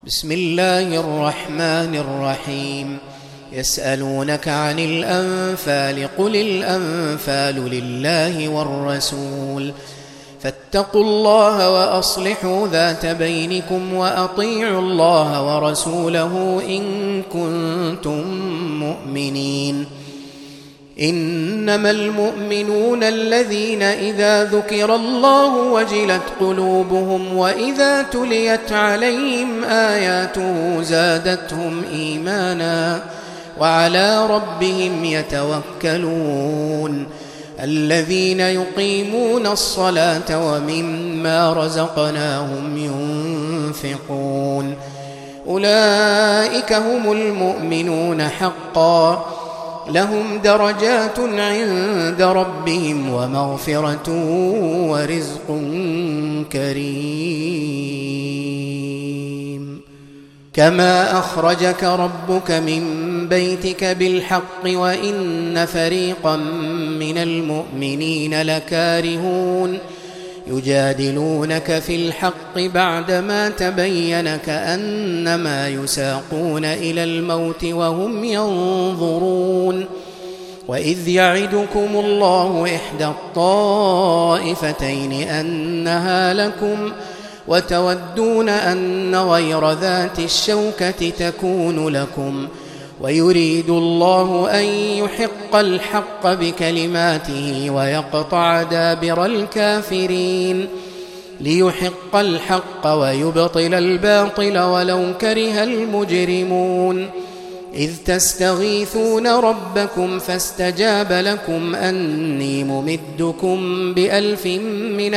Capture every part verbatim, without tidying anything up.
بسم الله الرحمن الرحيم. يسألونك عن الأنفال قل الأنفال لله والرسول فاتقوا الله وأصلحوا ذات بينكم وأطيعوا الله ورسوله إن كنتم مؤمنين. إنما المؤمنون الذين إذا ذكر الله وجلت قلوبهم وإذا تليت عليهم آياته زادتهم إيمانا وعلى ربهم يتوكلون. الذين يقيمون الصلاة ومما رزقناهم ينفقون أولئك هم المؤمنون حقا لهم درجات عند ربهم ومغفرة ورزق كريم. كما أخرجك ربك من بيتك بالحق وإن فريقا من المؤمنين لكارهون يجادلونك في الحق بعدما تبين كأنما يساقون إلى الموت وهم ينظرون. وإذ يعدكم الله إحدى الطائفتين أنها لكم وتودون أن غير ذات الشوكة تكون لكم ويريد الله أن يحق الحق بكلماته ويقطع دابر الكافرين ليحق الحق ويبطل الباطل ولو كره المجرمون. إذ تستغيثون ربكم فاستجاب لكم أني ممدكم بألف من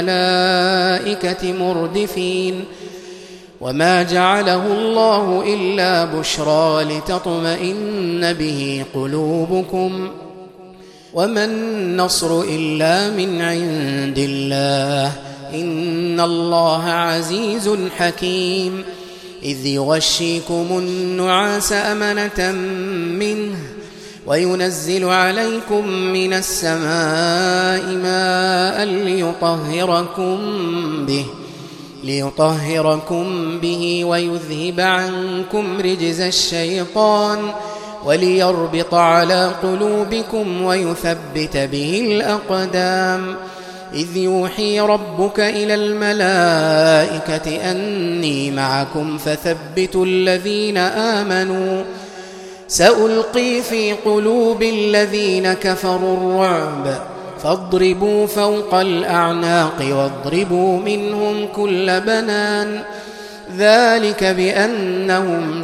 الملائكة مردفين. وما جعله الله إلا بشرى لتطمئن به قلوبكم وما النصر إلا من عند الله إن الله عزيز حكيم. إذ يغشيكم النعاس أمنة منه وينزل عليكم من السماء ماء ليطهركم به ليطهركم به ويذهب عنكم رجز الشيطان وليربط على قلوبكم ويثبت به الأقدام. إذ يوحي ربك إلى الملائكة أني معكم فثبتوا الذين آمنوا سألقي في قلوب الذين كفروا الرعب فاضربوا فوق الأعناق واضربوا منهم كل بنان. ذلك بأنهم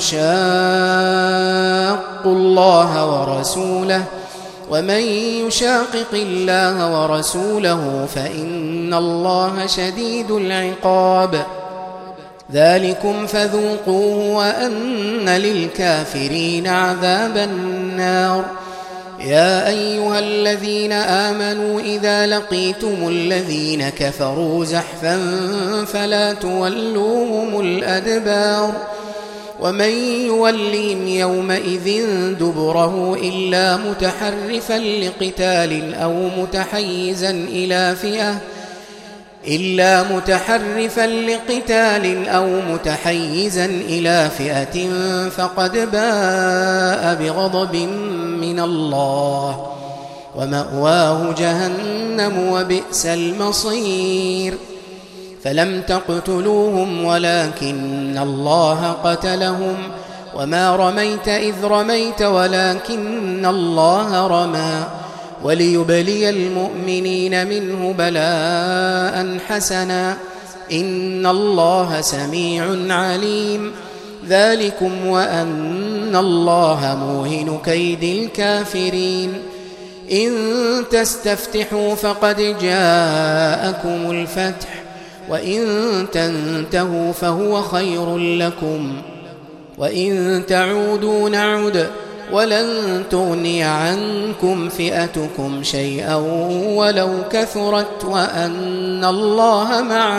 شاقوا الله ورسوله ومن يشاقق الله ورسوله فإن الله شديد العقاب. ذلكم فذوقوه وأن للكافرين عذاب النار. يا أيها الذين آمنوا إذا لقيتم الذين كفروا زحفا فلا تولوهم الأدبار ومن يولهم يومئذ دبره إلا متحرفا لقتال أو متحيزا إلى فئة إلا متحرفا لقتال أو متحيزا إلى فئة فقد باء بغضب من الله ومأواه جهنم وبئس المصير. فلم تقتلوهم ولكن الله قتلهم وما رميت إذ رميت ولكن الله رمى وليبلي المؤمنين منه بلاء حسنا إن الله سميع عليم. ذلكم وأن الله موهن كيد الكافرين. إن تستفتحوا فقد جاءكم الفتح وإن تنتهوا فهو خير لكم وإن تعودوا نعد ولن تغني عنكم فئتكم شيئا ولو كثرت وأن الله مع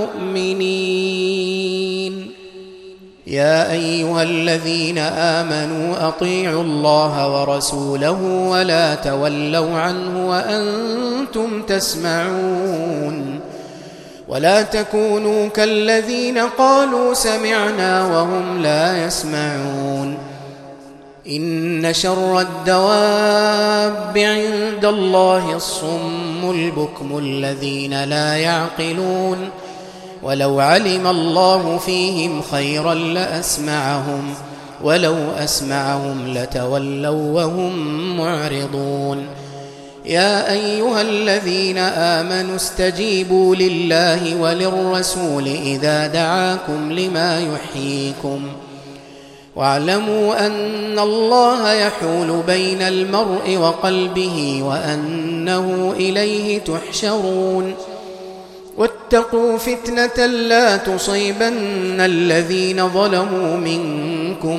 المؤمنين. يا أيها الذين آمنوا أطيعوا الله ورسوله ولا تولوا عنه وأنتم تسمعون ولا تكونوا كالذين قالوا سمعنا وهم لا يسمعون إن شر الدواب عند الله الصم البكم الذين لا يعقلون ولو علم الله فيهم خيرا لأسمعهم ولو أسمعهم لتولوا وهم معرضون يا أيها الذين آمنوا استجيبوا لله وللرسول إذا دعاكم لما يحييكم واعلموا أن الله يحول بين المرء وقلبه وأنه إليه تحشرون واتقوا فتنة لا تصيبن الذين ظلموا منكم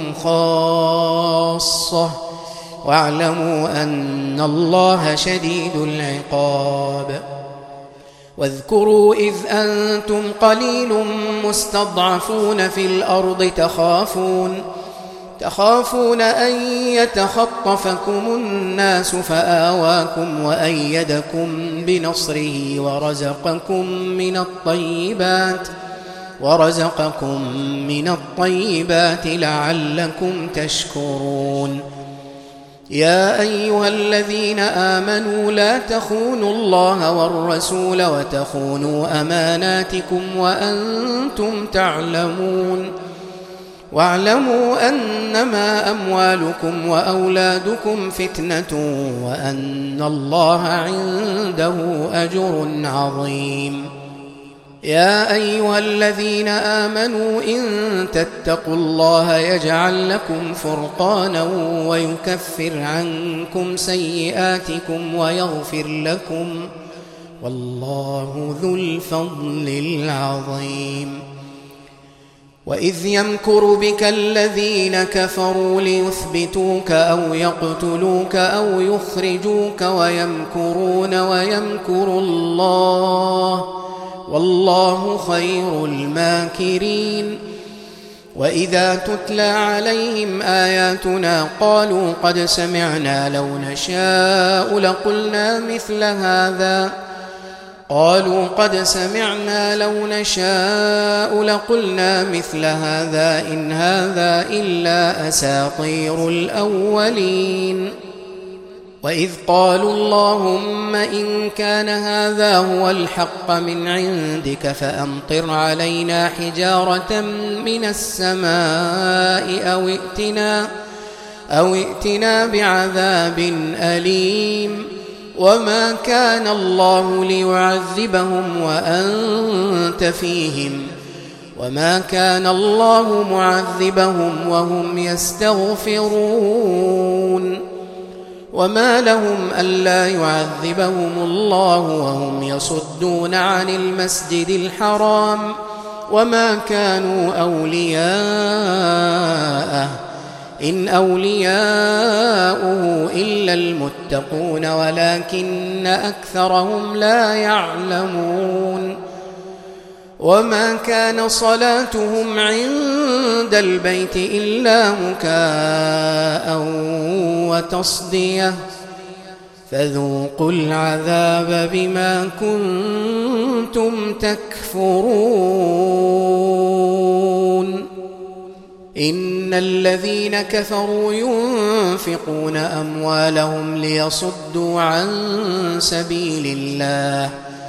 خاصة واعلموا أن الله شديد العقاب واذكروا إذ أنتم قليل مستضعفون في الأرض تخافون تخافون أن يتخطفكم الناس فآواكم وأيدكم بنصره ورزقكم من الطيبات ورزقكم من الطيبات لعلكم تشكرون يا أيها الذين آمنوا لا تخونوا الله والرسول وتخونوا أماناتكم وأنتم تعلمون واعلموا أنما أموالكم وأولادكم فتنة وأن الله عنده أجر عظيم يا أيها الذين آمنوا إن تتقوا الله يجعل لكم فرقانا ويكفر عنكم سيئاتكم ويغفر لكم والله ذو الفضل العظيم وإذ يمكر بك الذين كفروا ليثبتوك أو يقتلوك أو يخرجوك ويمكرون ويمكر الله والله خير الماكرين وإذا تتلى عليهم آياتنا قالوا قد سمعنا لو نشاء لقلنا مثل هذا قالوا قد سمعنا لو نشاء لقلنا مثل هذا إن هذا إلا أساطير الأولين وإذ قالوا اللهم إن كان هذا هو الحق من عندك فأمطر علينا حجارة من السماء أو ائتنا, أو ائتنا بعذاب أليم وما كان الله ليعذبهم وأنت فيهم وما كان الله معذبهم وهم يستغفرون وما لهم ألا يعذبهم الله وهم يصدون عن المسجد الحرام وما كانوا أولياءه إن أولياؤه إلا المتقون ولكن أكثرهم لا يعلمون وما كان صلاتهم عند البيت إلا مكاء وتصدية فذوقوا العذاب بما كنتم تكفرون إن الذين كفروا ينفقون أموالهم ليصدوا عن سبيل الله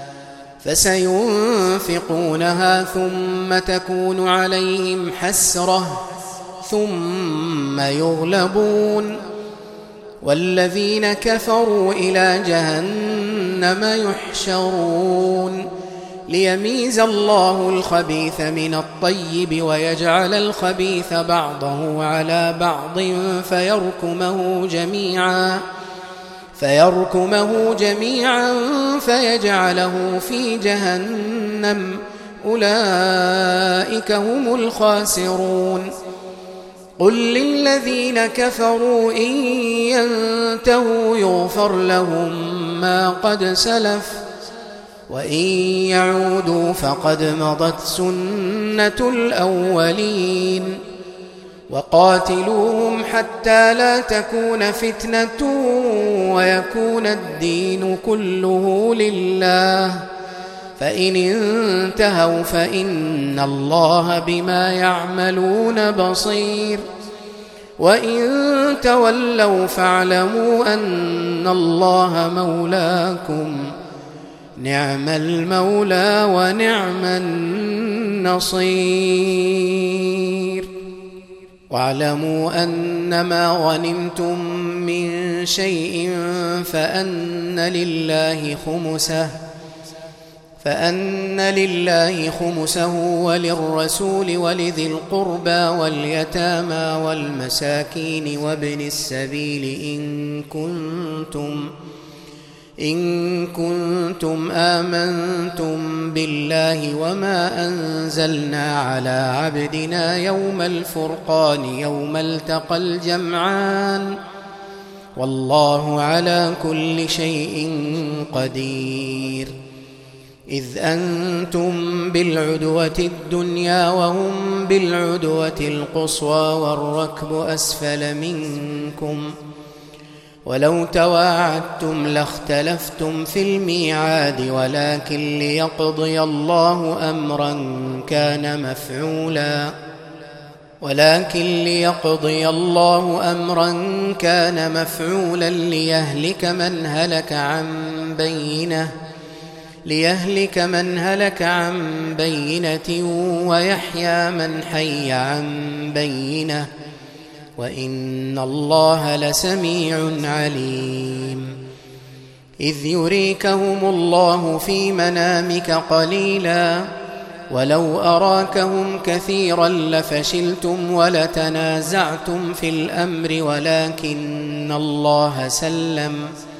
فسينفقونها ثم تكون عليهم حسرة ثم يغلبون والذين كفروا إلى جهنم يحشرون ليميز الله الخبيث من الطيب ويجعل الخبيث بعضه على بعض فيركمه جميعا فيركمه جميعا فيجعله في جهنم أولئك هم الخاسرون قل للذين كفروا إن ينتهوا يغفر لهم ما قد سلف وإن يعودوا فقد مضت سنة الأولين وقاتلوهم حتى لا تكون فتنة ويكون الدين كله لله فإن انتهوا فإن الله بما يعملون بصير وإن تولوا فاعلموا أن الله مولاكم نعم المولى ونعم النصير واعلموا أنما غنمتم من شيء فأن لله خمسه فأن لله خمسه وللرسول ولذي القربى واليتامى والمساكين وابن السبيل إن كنتم إن كنتم آمنتم بالله وما أنزلنا على عبدنا يوم الفرقان يوم التقى الجمعان والله على كل شيء قدير إذ أنتم بالعدوة الدنيا وهم بالعدوة القصوى والركب أسفل منكم ولو تواعدتم لاختلفتم في الميعاد ولكن ليقضي الله أمرا كان مفعولا ولكن ليقضي الله أمرا كان مفعولا ليهلك من هلك عن بينه ليهلك من هلك عن بينة ويحيى من حي عن بينة وإن الله لسميع عليم إذ يريكهم الله في منامك قليلا ولو أراكهم كثيرا لفشلتم ولتنازعتم في الأمر ولكن الله سلم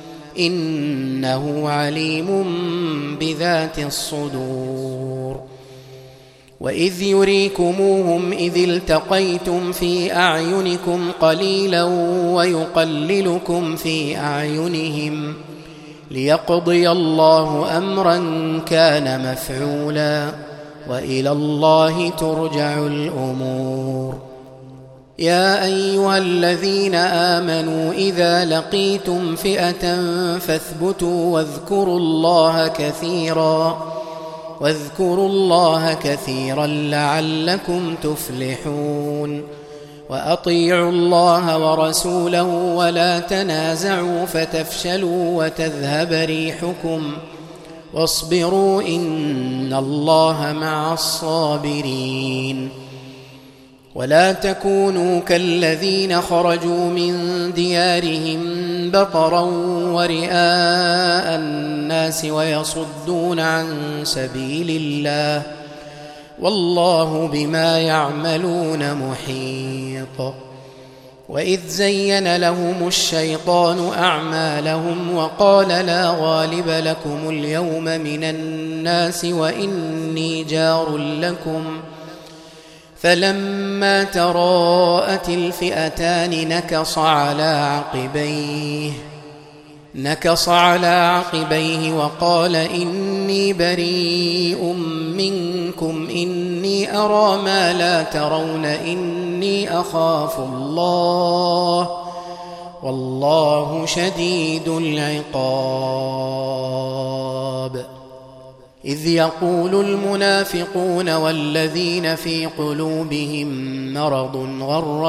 إنه عليم بذات الصدور وإذ يريكموهم إذ التقيتم في أعينكم قليلا ويقللكم في أعينهم ليقضي الله أمرا كان مفعولا وإلى الله ترجع الأمور يا أيها الذين آمنوا إذا لقيتم فئة فاثبتوا واذكروا الله كثيرا واذكروا الله كثيرا لعلكم تفلحون وأطيعوا الله ورسوله ولا تنازعوا فتفشلوا وتذهب ريحكم واصبروا إن الله مع الصابرين ولا تكونوا كالذين خرجوا من ديارهم بطرا ورئاء الناس ويصدون عن سبيل الله والله بما يعملون محيط وإذ زين لهم الشيطان أعمالهم وقال لا غالب لكم اليوم من الناس وإني جار لكم فلما تراءت الفئتان نكص على عقبيه نكص على عقبيه وقال إني بريء منكم إني أرى ما لا ترون إني أخاف الله والله شديد العقاب إذ يقول المنافقون والذين في قلوبهم مرض غر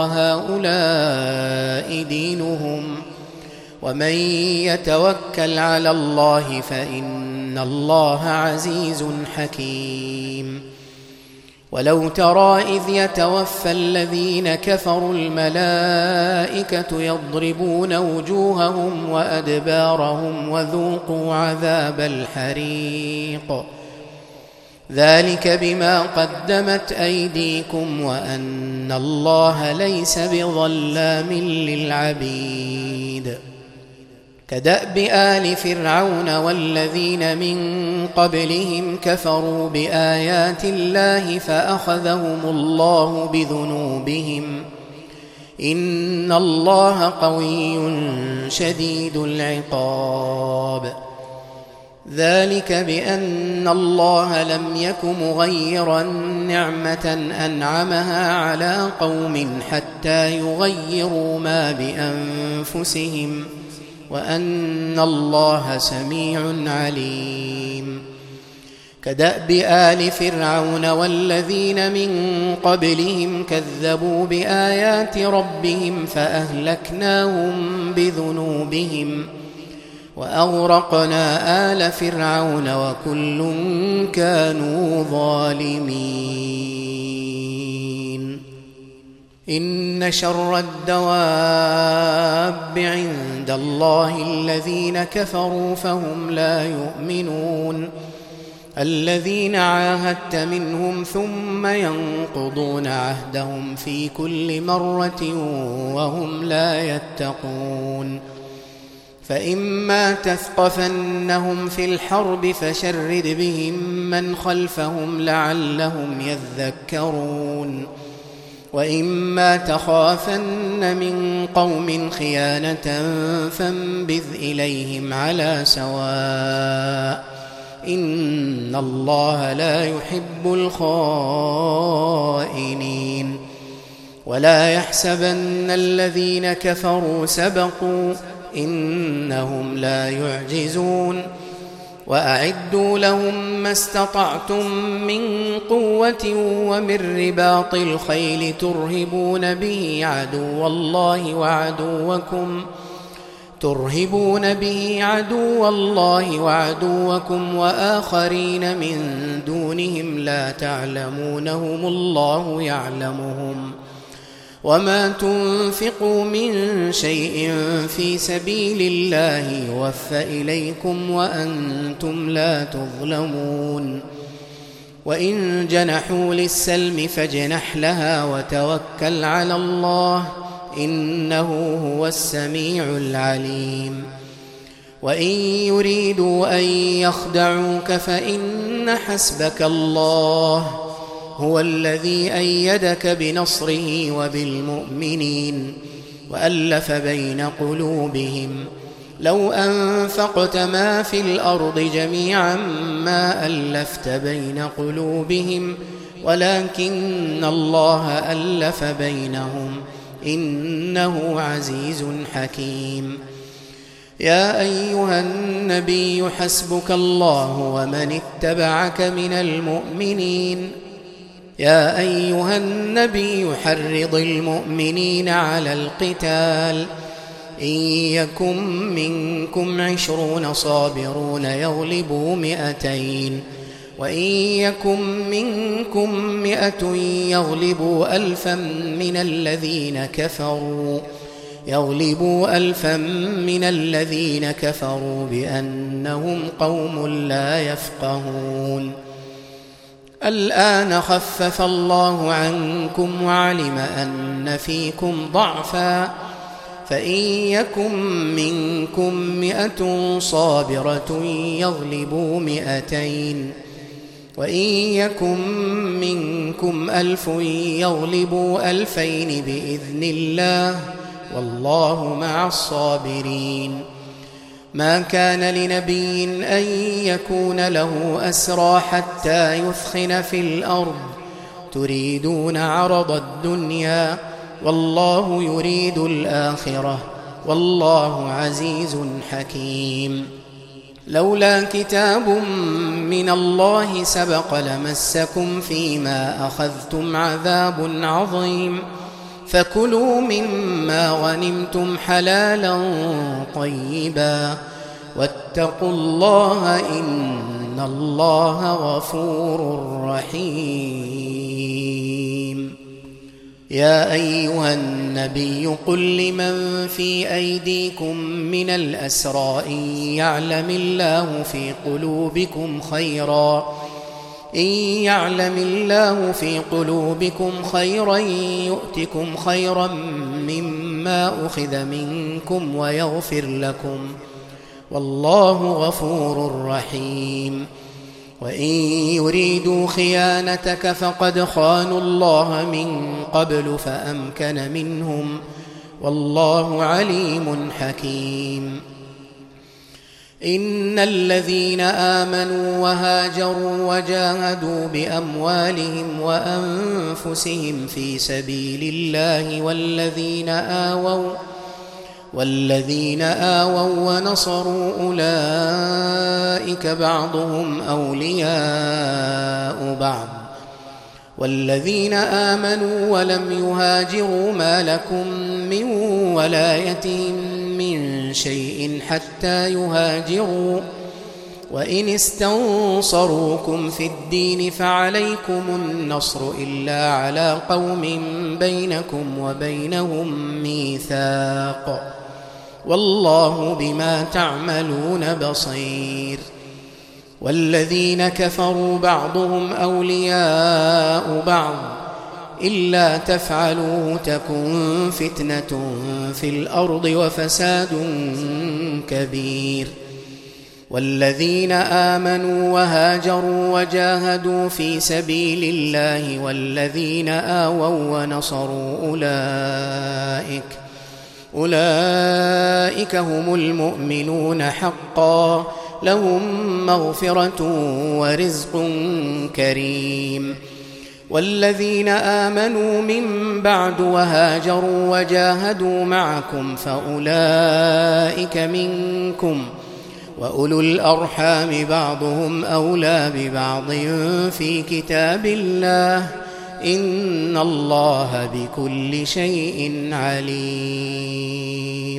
هؤلاء دينهم ومن يتوكل على الله فإن الله عزيز حكيم ولو ترى إذ يتوفى الذين كفروا الملائكة يضربون وجوههم وأدبارهم وذوقوا عذاب الحريق ذلك بما قدمت أيديكم وأن الله ليس بظلام للعبيد كدأب آل فرعون والذين من قبلهم كفروا بآيات الله فأخذهم الله بذنوبهم إن الله قوي شديد العقاب ذلك بأن الله لم يك مغيرا نعمة أنعمها على قوم حتى يغيروا ما بأنفسهم وأن الله سميع عليم كدأب آل فرعون والذين من قبلهم كذبوا بآيات ربهم فأهلكناهم بذنوبهم وأغرقنا آل فرعون وكل كانوا ظالمين إن شر الدواب عند الله الذين كفروا فهم لا يؤمنون الذين عاهدت منهم ثم ينقضون عهدهم في كل مرة وهم لا يتقون فإما تثقفنهم في الحرب فشرد بهم من خلفهم لعلهم يذكرون وإما تخافن من قوم خيانة فانبذ إليهم على سواء إن الله لا يحب الخائنين ولا يحسبن الذين كفروا سبقوا إنهم لا يعجزون وأعدوا لهم ما استطعتم من قوة ومن رباط الخيل ترهبون به عدو الله وعدوكم ترهبون به عدو الله وعدوكم وآخرين من دونهم لا تعلمونهم الله يعلمهم وما تنفقوا من شيء في سبيل الله يوفى إليكم وأنتم لا تظلمون وإن جنحوا للسلم فاجنح لها وتوكل على الله إنه هو السميع العليم وإن يريدوا أن يخدعوك فإن حسبك الله هو الذي أيدك بنصره وبالمؤمنين وألف بين قلوبهم لو أنفقت ما في الأرض جميعا ما ألفت بين قلوبهم ولكن الله ألف بينهم إنه عزيز حكيم يا أيها النبي حسبك الله ومن اتبعك من المؤمنين يا أيها النبي حرض المؤمنين على القتال إن يكن منكم عشرون صابرون يغلبوا مئتين وإن يكن منكم مئة يغلبوا ألفا من الذين كفروا يغلبوا ألفا من الذين كفروا بأنهم قوم لا يفقهون الآن خفف الله عنكم وعلم أن فيكم ضعفا فإن يكن منكم مئة صابرة يغلبوا مئتين وإن يكن منكم ألف يغلبوا ألفين بإذن الله والله مع الصابرين ما كان لنبي أن يكون له أسرى حتى يثخن في الأرض تريدون عرض الدنيا والله يريد الآخرة والله عزيز حكيم لولا كتاب من الله سبق لمسكم فيما أخذتم عذاب عظيم فكلوا مما غنمتم حلالا طيبا واتقوا الله إن الله غفور رحيم يا أيها النبي قل لمن في أيديكم من الأسرى إن يعلم الله في قلوبكم خيرا إن يعلم الله في قلوبكم خيرا يؤتكم خيرا مما أخذ منكم ويغفر لكم والله غفور رحيم وإن يريدوا خيانتك فقد خانوا الله من قبل فأمكن منهم والله عليم حكيم إن الذين آمنوا وهاجروا وجاهدوا بأموالهم وأنفسهم في سبيل الله والذين آووا والذين آووا ونصروا أولئك بعضهم أولياء بعض والذين آمنوا ولم يهاجروا ما لكم من ولايتهم من شيء حتى يهاجروا وإن استنصروكم في الدين فعليكم النصر إلا على قوم بينكم وبينهم ميثاق والله بما تعملون بصير والذين كفروا بعضهم أولياء بعض إلا تفعلوا تكن فتنة في الأرض وفساد كبير والذين آمنوا وهاجروا وجاهدوا في سبيل الله والذين آووا ونصروا أولئك أولئك هم المؤمنون حقا لهم مغفرة ورزق كريم والذين آمنوا من بعد وهاجروا وجاهدوا معكم فأولئك منكم وأولو الأرحام بعضهم أولى ببعض في كتاب الله إن الله بكل شيء عليم.